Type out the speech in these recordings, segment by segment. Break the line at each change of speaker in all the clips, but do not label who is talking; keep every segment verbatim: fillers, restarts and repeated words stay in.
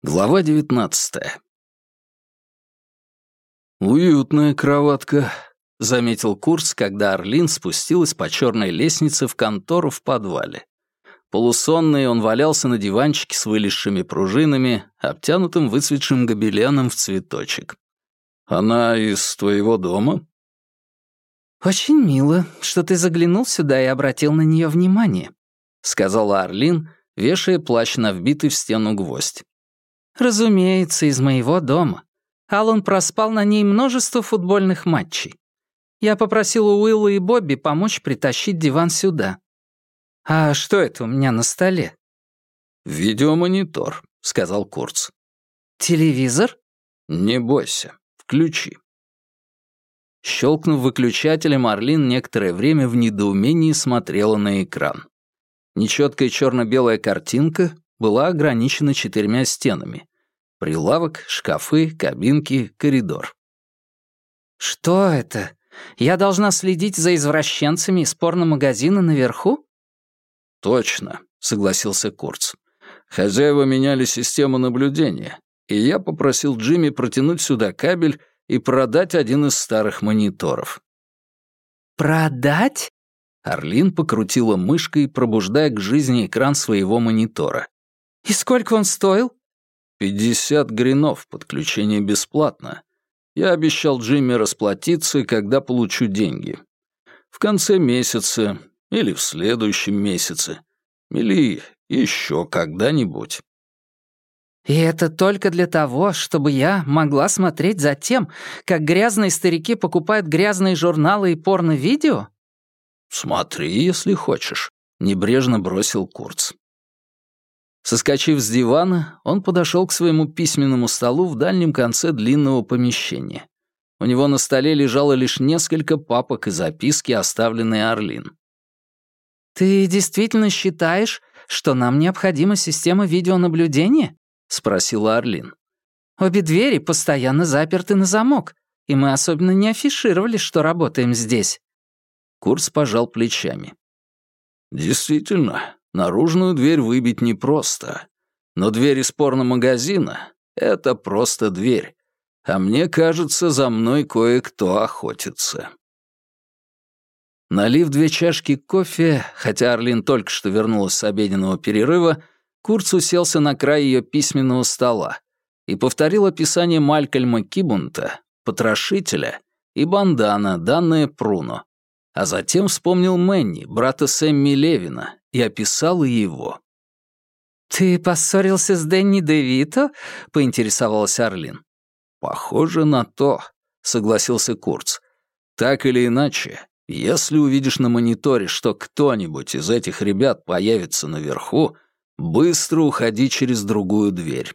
Глава девятнадцатая. «Уютная кроватка», — заметил Курц, когда Арлин спустилась по черной лестнице в контору в подвале. Полусонный он валялся на диванчике с вылезшими пружинами, обтянутым выцветшим гобеленом в цветочек. «Она из твоего дома?»
«Очень мило, что ты заглянул сюда и обратил на нее внимание», — сказала Арлин, вешая плащ на вбитый в стену гвоздь. «Разумеется, из моего дома. Аллан проспал на ней множество футбольных матчей. Я попросила Уилла и Бобби помочь притащить диван сюда. А что это у меня на столе?»
«Видеомонитор», — сказал Курц.
«Телевизор?»
«Не бойся, включи». Щелкнув выключателем, Арлин некоторое время в недоумении смотрела на экран. Нечеткая черно-белая картинка была ограничена четырьмя стенами. Прилавок, шкафы, кабинки, коридор.
«Что это? Я должна следить за извращенцами из порномагазина наверху?»
«Точно», — согласился Курц. «Хозяева меняли систему наблюдения, и я попросил Джимми протянуть сюда кабель и продать один из старых мониторов».
«Продать?»
Арлин покрутила мышкой, пробуждая к жизни экран своего монитора.
«И сколько он стоил?»
«Пятьдесят гринов, подключение бесплатно. Я обещал Джимми расплатиться, когда получу деньги. В конце месяца или в следующем месяце, или еще когда-нибудь».
«И это только для того, чтобы я могла смотреть за тем, как грязные старики покупают грязные журналы и порно-видео?»
«Смотри, если хочешь», — небрежно бросил Курц. Соскочив с дивана, он подошел к своему письменному столу в дальнем конце длинного помещения. У него на столе лежало лишь несколько папок и записки, оставленные Арлин.
«Ты действительно считаешь, что нам необходима система видеонаблюдения?» — спросила Арлин. «Обе двери постоянно заперты на замок, и мы особенно не афишировали, что работаем здесь».
Курц пожал плечами. «Действительно, наружную дверь выбить непросто. Но дверь из порномагазина — это просто дверь. А мне кажется, за мной кое-кто охотится». Налив две чашки кофе, хотя Арлин только что вернулась с обеденного перерыва, Курц уселся на край ее письменного стола и повторил описание Малькольма Кибунта, потрошителя, и бандана, данное Пруно. А затем вспомнил Мэнни, брата Сэмми Левина, и описал и его.
«Ты поссорился с Дэнни Девито?» — поинтересовалась Арлин.
«Похоже на то», — согласился Курц. «Так или иначе, если увидишь на мониторе, что кто-нибудь из этих ребят появится наверху, быстро уходи через другую дверь».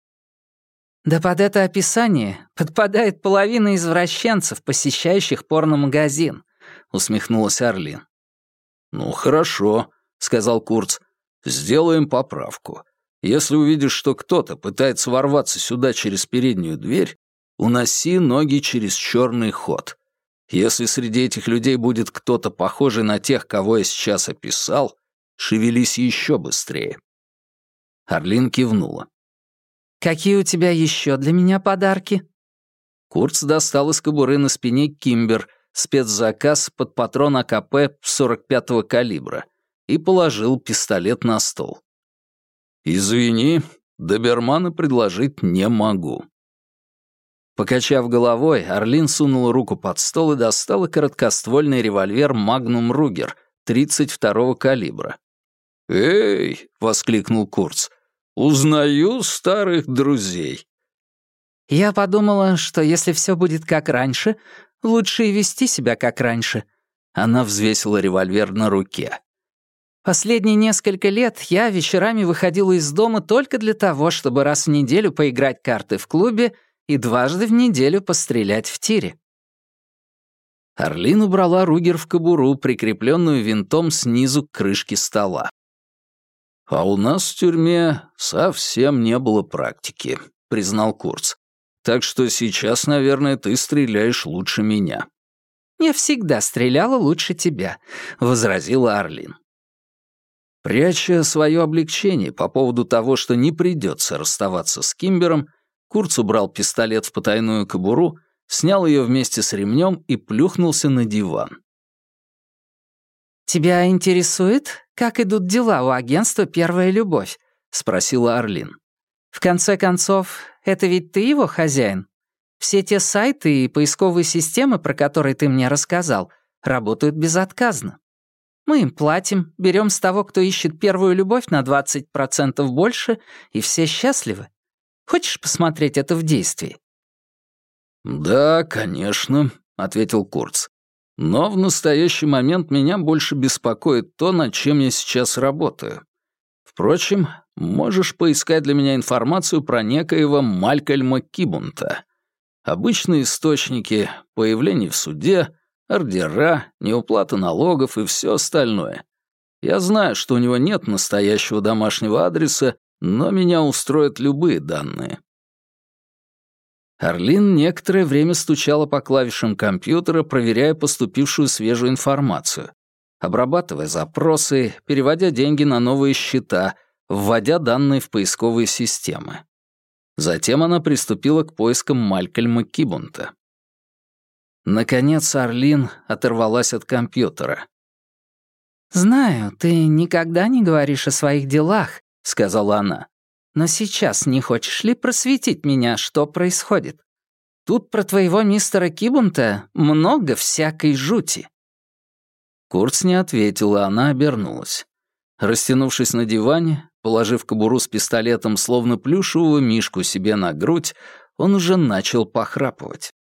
«Да под это описание подпадает половина извращенцев, посещающих порномагазин», — усмехнулась Арлин.
«Ну, хорошо», — сказал Курц. «Сделаем поправку. Если увидишь, что кто-то пытается ворваться сюда через переднюю дверь, уноси ноги через черный ход. Если среди этих людей будет кто-то похожий на тех, кого я сейчас описал, шевелись еще быстрее». Арлин кивнула.
«Какие у тебя еще для меня подарки?»
Курц достал из кобуры на спине Кимбер, спецзаказ под патрон АКП сорок пятого калибра, и положил пистолет на стол. «Извини, добермана предложить не могу». Покачав головой, Арлин сунула руку под стол и достала короткоствольный револьвер «Магнум Ругер» тридцать второго калибра. «Эй!» — воскликнул Курц. «Узнаю старых друзей».
«Я подумала, что если все будет как раньше, лучше и вести себя как раньше».
Она взвесила револьвер на руке.
«Последние несколько лет я вечерами выходила из дома только для того, чтобы раз в неделю поиграть карты в клубе и дважды в неделю пострелять в тире».
Арлин убрала Ругер в кобуру, прикрепленную винтом снизу к крышке стола. «А у нас в тюрьме совсем не было практики», — признал Курц. «Так что сейчас, наверное, ты стреляешь лучше меня».
«Я всегда стреляла лучше тебя», — возразила Арлин.
Пряча свое облегчение по поводу того, что не придется расставаться с Кимбером, Курц убрал пистолет в потайную кобуру, снял ее вместе с ремнем и плюхнулся на диван.
«Тебя интересует, как идут дела у агентства «Первая любовь»?» — спросила Арлин. «В конце концов, это ведь ты его хозяин? Все те сайты и поисковые системы, про которые ты мне рассказал, работают безотказно. Мы им платим, берем с того, кто ищет первую любовь, на двадцать процентов больше, и все счастливы. Хочешь посмотреть это в действии?»
«Да, конечно», — ответил Курц. «Но в настоящий момент меня больше беспокоит то, над чем я сейчас работаю. Впрочем, можешь поискать для меня информацию про некоего Малькольма Кибунта. Обычные источники, появление в суде, ордера, неуплата налогов и все остальное. Я знаю, что у него нет настоящего домашнего адреса, но меня устроят любые данные». Арлин некоторое время стучала по клавишам компьютера, проверяя поступившую свежую информацию, обрабатывая запросы, переводя деньги на новые счета, вводя данные в поисковые системы. Затем она приступила к поискам Малькольма Кибунта. Наконец Арлин оторвалась от компьютера.
«Знаю, ты никогда не говоришь о своих делах», — сказала она. «Но сейчас не хочешь ли просветить меня, что происходит? Тут про твоего мистера Кибунта много всякой жути».
Курц не ответил, а она обернулась. Растянувшись на диване, положив кобуру с пистолетом, словно плюшевого мишку себе на грудь, он уже начал похрапывать.